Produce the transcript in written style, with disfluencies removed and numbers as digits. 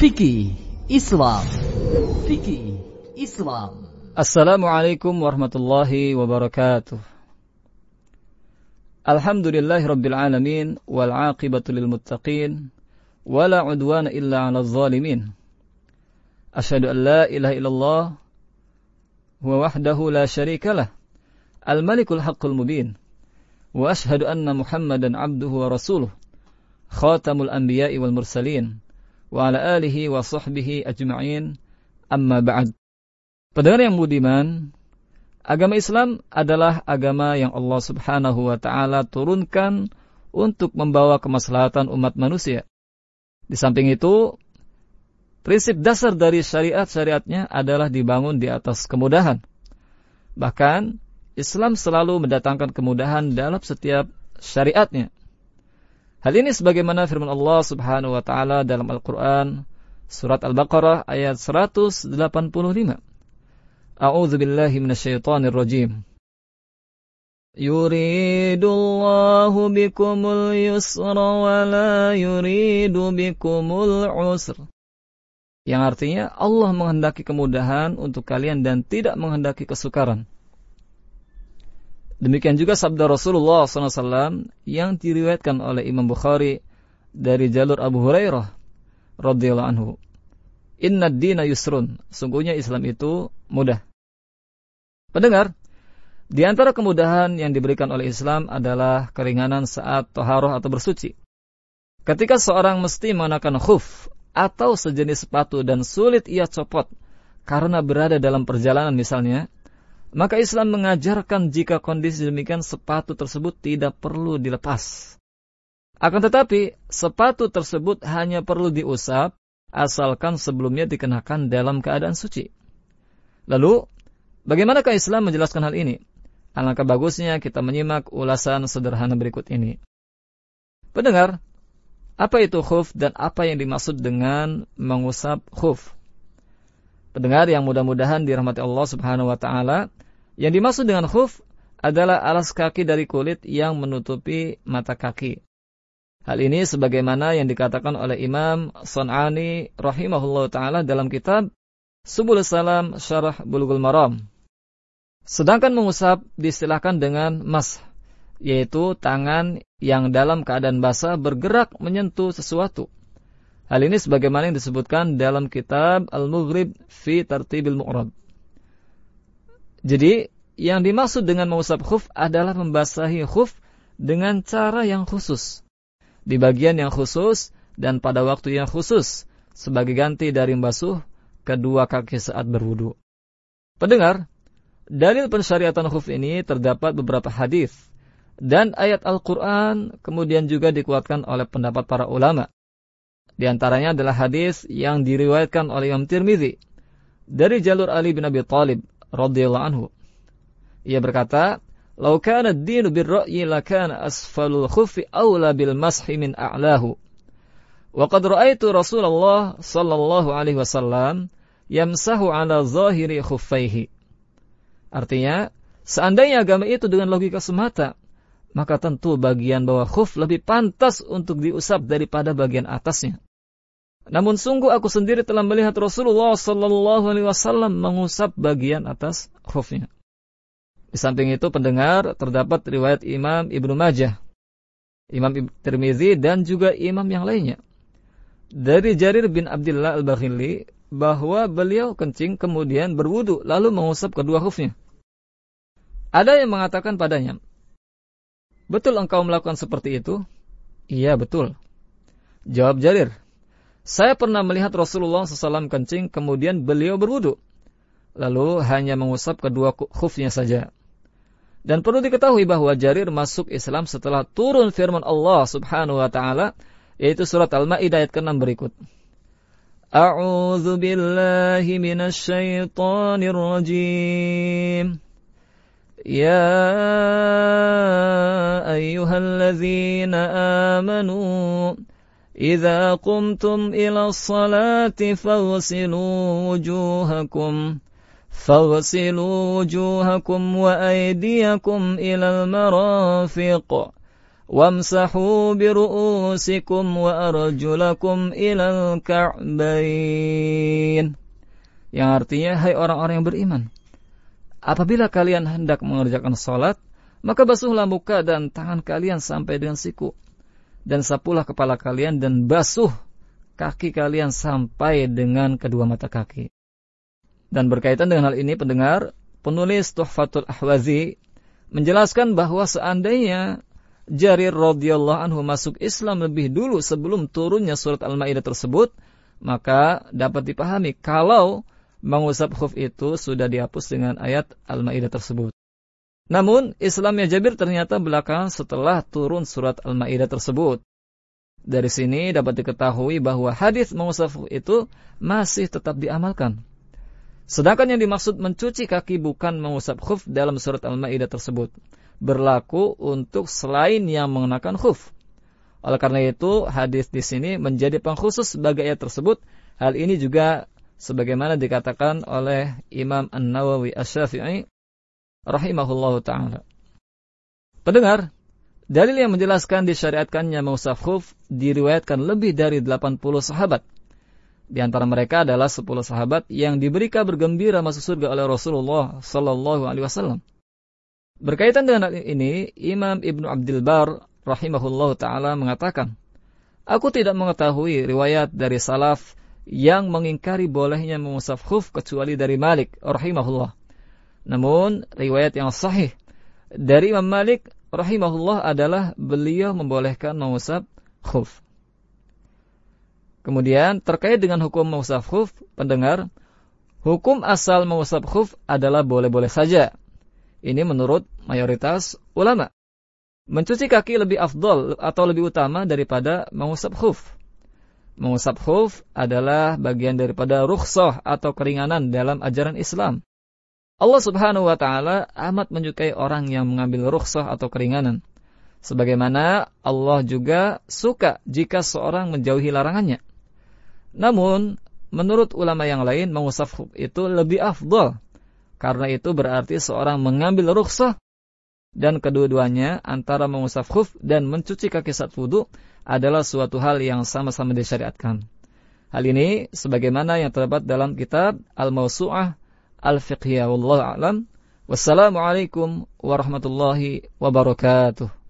Fikih Islam. Fikih Islam. Assalamualaikum warahmatullahi wabarakatuh. Alhamdulillahi rabbil alamin wal aqibatu lil muttaqin wala udwana illa 'alal zalimin. Asyhadu an la ilaha illallah huwa wahdahu la syarikalah al malikul haqqul mubin wa asyhadu anna Muhammadan 'abduhu wa rasuluh khatamul anbiya'i wal mursalin wa ala alihi wa sahbihi ajma'in, amma ba'd. Pendengar yang budiman, agama Islam adalah agama yang Allah Subhanahu wa ta'ala turunkan untuk membawa kemaslahatan umat manusia. Di samping itu, prinsip dasar dari syariat-syariatnya adalah dibangun di atas kemudahan. Bahkan, Islam selalu mendatangkan kemudahan dalam setiap syariatnya. Hal ini sebagaimana firman Allah Subhanahu wa ta'ala dalam Al-Quran, surat Al-Baqarah ayat 185. A'udzu billahi minasyaitonir rajim. Yuridullahu bikumul yusra wa la yuridu bikumul usra. Yang artinya Allah menghendaki kemudahan untuk kalian dan tidak menghendaki kesukaran. Demikian juga sabda Rasulullah SAW yang diriwayatkan oleh Imam Bukhari dari jalur Abu Hurairah radhiyallahu anhu. Inna ad-dina yusrun. Sungguhnya Islam itu mudah. Pendengar, di antara kemudahan yang diberikan oleh Islam adalah keringanan saat taharah atau bersuci. Ketika seorang mesti mengenakan khuf atau sejenis sepatu dan sulit ia copot karena berada dalam perjalanan misalnya, maka Islam mengajarkan jika kondisi demikian sepatu tersebut tidak perlu dilepas. Akan tetapi, sepatu tersebut hanya perlu diusap asalkan sebelumnya dikenakan dalam keadaan suci. Lalu, bagaimanakah Islam menjelaskan hal ini? Alangkah bagusnya kita menyimak ulasan sederhana berikut ini. Pendengar, apa itu khuf dan apa yang dimaksud dengan mengusap khuf? Pendengar yang mudah-mudahan dirahmati Allah Subhanahu wa ta'ala, yang dimaksud dengan khuf adalah alas kaki dari kulit yang menutupi mata kaki. Hal ini sebagaimana yang dikatakan oleh Imam San'ani rahimahullah ta'ala dalam kitab Subul Salam Syarah Bulughul Maram. Sedangkan mengusap diistilahkan dengan mas, yaitu tangan yang dalam keadaan basah bergerak menyentuh sesuatu. Hal ini sebagaimana yang disebutkan dalam kitab Al-Mughrib fi Tartibil Mu'rab. Jadi, yang dimaksud dengan mengusap khuf adalah membasahi khuf dengan cara yang khusus, di bagian yang khusus dan pada waktu yang khusus, sebagai ganti dari membasuh kedua kaki saat berwudu. Pendengar, dalil pensyariatan khuf ini terdapat beberapa hadis dan ayat Al-Quran, kemudian juga dikuatkan oleh pendapat para ulama. Di antaranya adalah hadis yang diriwayatkan oleh Imam Tirmidzi dari jalur Ali bin Abi Thalib radhiyallahu anhu. Ia berkata, "Lau kana ad-dinu bir-ra'yi lakana asfalul khuffi aula bil mashi min a'lahu. Wa qad ra'aitu Rasulullah sallallahu alaihi wasallam yamsahu 'ala zahiri khuffaihi." Artinya, seandainya agama itu dengan logika semata, maka tentu bagian bawah khuf lebih pantas untuk diusap daripada bagian atasnya. Namun sungguh aku sendiri telah melihat Rasulullah sallallahu alaihi wasallam mengusap bagian atas khufnya. Di samping itu pendengar terdapat riwayat Imam Ibnu Majah, Imam Tirmidzi dan juga imam yang lainnya dari Jarir bin Abdullah Al-Bakhili bahwa beliau kencing kemudian berwudu lalu mengusap kedua khufnya. Ada yang mengatakan padanya, "Betul engkau melakukan seperti itu?" "Iya, betul." Jawab Jarir, "Saya pernah melihat Rasulullah SAW kencing, kemudian beliau berwudu, lalu hanya mengusap kedua khufnya saja." Dan perlu diketahui bahwa Jarir masuk Islam setelah turun firman Allah Subhanahu wa ta'ala, yaitu surat Al-Ma'idah ayat ke-6 berikut. A'udzu billahi minasy syaithanir rajim. Ya ayyuhalladzina amanu idza qumtum ila sholati faghsilu wujuhakum wa aydiyakum ila al-marafiq wamsahu bi ru'usikum wa arjulakum ilal ka'bain. Yang artinya, hai orang-orang yang beriman, apabila kalian hendak mengerjakan salat, maka basuhlah muka dan tangan kalian sampai dengan siku, dan sapulah kepala kalian dan basuh kaki kalian sampai dengan kedua mata kaki. Dan berkaitan dengan hal ini, pendengar, penulis Tuhfatul Ahwazi menjelaskan bahwa seandainya Jarir radhiyallahu anhu masuk Islam lebih dulu sebelum turunnya surat Al-Maidah tersebut, maka dapat dipahami kalau mengusap khuf itu sudah dihapus dengan ayat Al-Maidah tersebut. Namun Islamnya Jabir ternyata belakangan setelah turun surat Al-Maidah tersebut. Dari sini dapat diketahui bahwa hadis mengusap khuf itu masih tetap diamalkan. Sedangkan yang dimaksud mencuci kaki bukan mengusap khuf dalam surat Al-Maidah tersebut, berlaku untuk selain yang mengenakan khuf. Oleh karena itu, hadis di sini menjadi pengkhusus bagi ayat tersebut. Hal ini juga sebagaimana dikatakan oleh Imam An-Nawawi Asy-Syafi'i rahimahullahu ta'ala. Pendengar, dalil yang menjelaskan disyariatkannya mengusap khuf diriwayatkan lebih dari 80 sahabat. Di antara mereka adalah 10 sahabat yang diberi kabar gembira masuk surga oleh Rasulullah sallallahu alaihi wasallam. Berkaitan dengan hal ini, Imam Ibnu Abdul Bar rahimahullahu ta'ala mengatakan, aku tidak mengetahui riwayat dari salaf yang mengingkari bolehnya mengusap khuf kecuali dari Malik rahimahullah. Namun riwayat yang sahih dari Imam Malik rahimahullah adalah beliau membolehkan mengusap khuf. Kemudian terkait dengan hukum mengusap khuf, pendengar, hukum asal mengusap khuf adalah boleh-boleh saja. Ini menurut mayoritas ulama. Mencuci kaki lebih afdal atau lebih utama daripada mengusap khuf. Mengusap khuf adalah bagian daripada rukhsah atau keringanan dalam ajaran Islam. Allah Subhanahu wa ta'ala amat menyukai orang yang mengambil rukhsah atau keringanan. Sebagaimana Allah juga suka jika seorang menjauhi larangannya. Namun, menurut ulama yang lain, mengusap khuf itu lebih afdal. Karena itu berarti seorang mengambil rukhsah, dan kedua-duanya antara mengusap khuf dan mencuci kaki saat wudu adalah suatu hal yang sama-sama disyariatkan. Hal ini sebagaimana yang terdapat dalam kitab Al-Mawsu'ah Al-Fiqhiyah. Wallahu a'lam. Wassalamualaikum warahmatullahi wabarakatuh.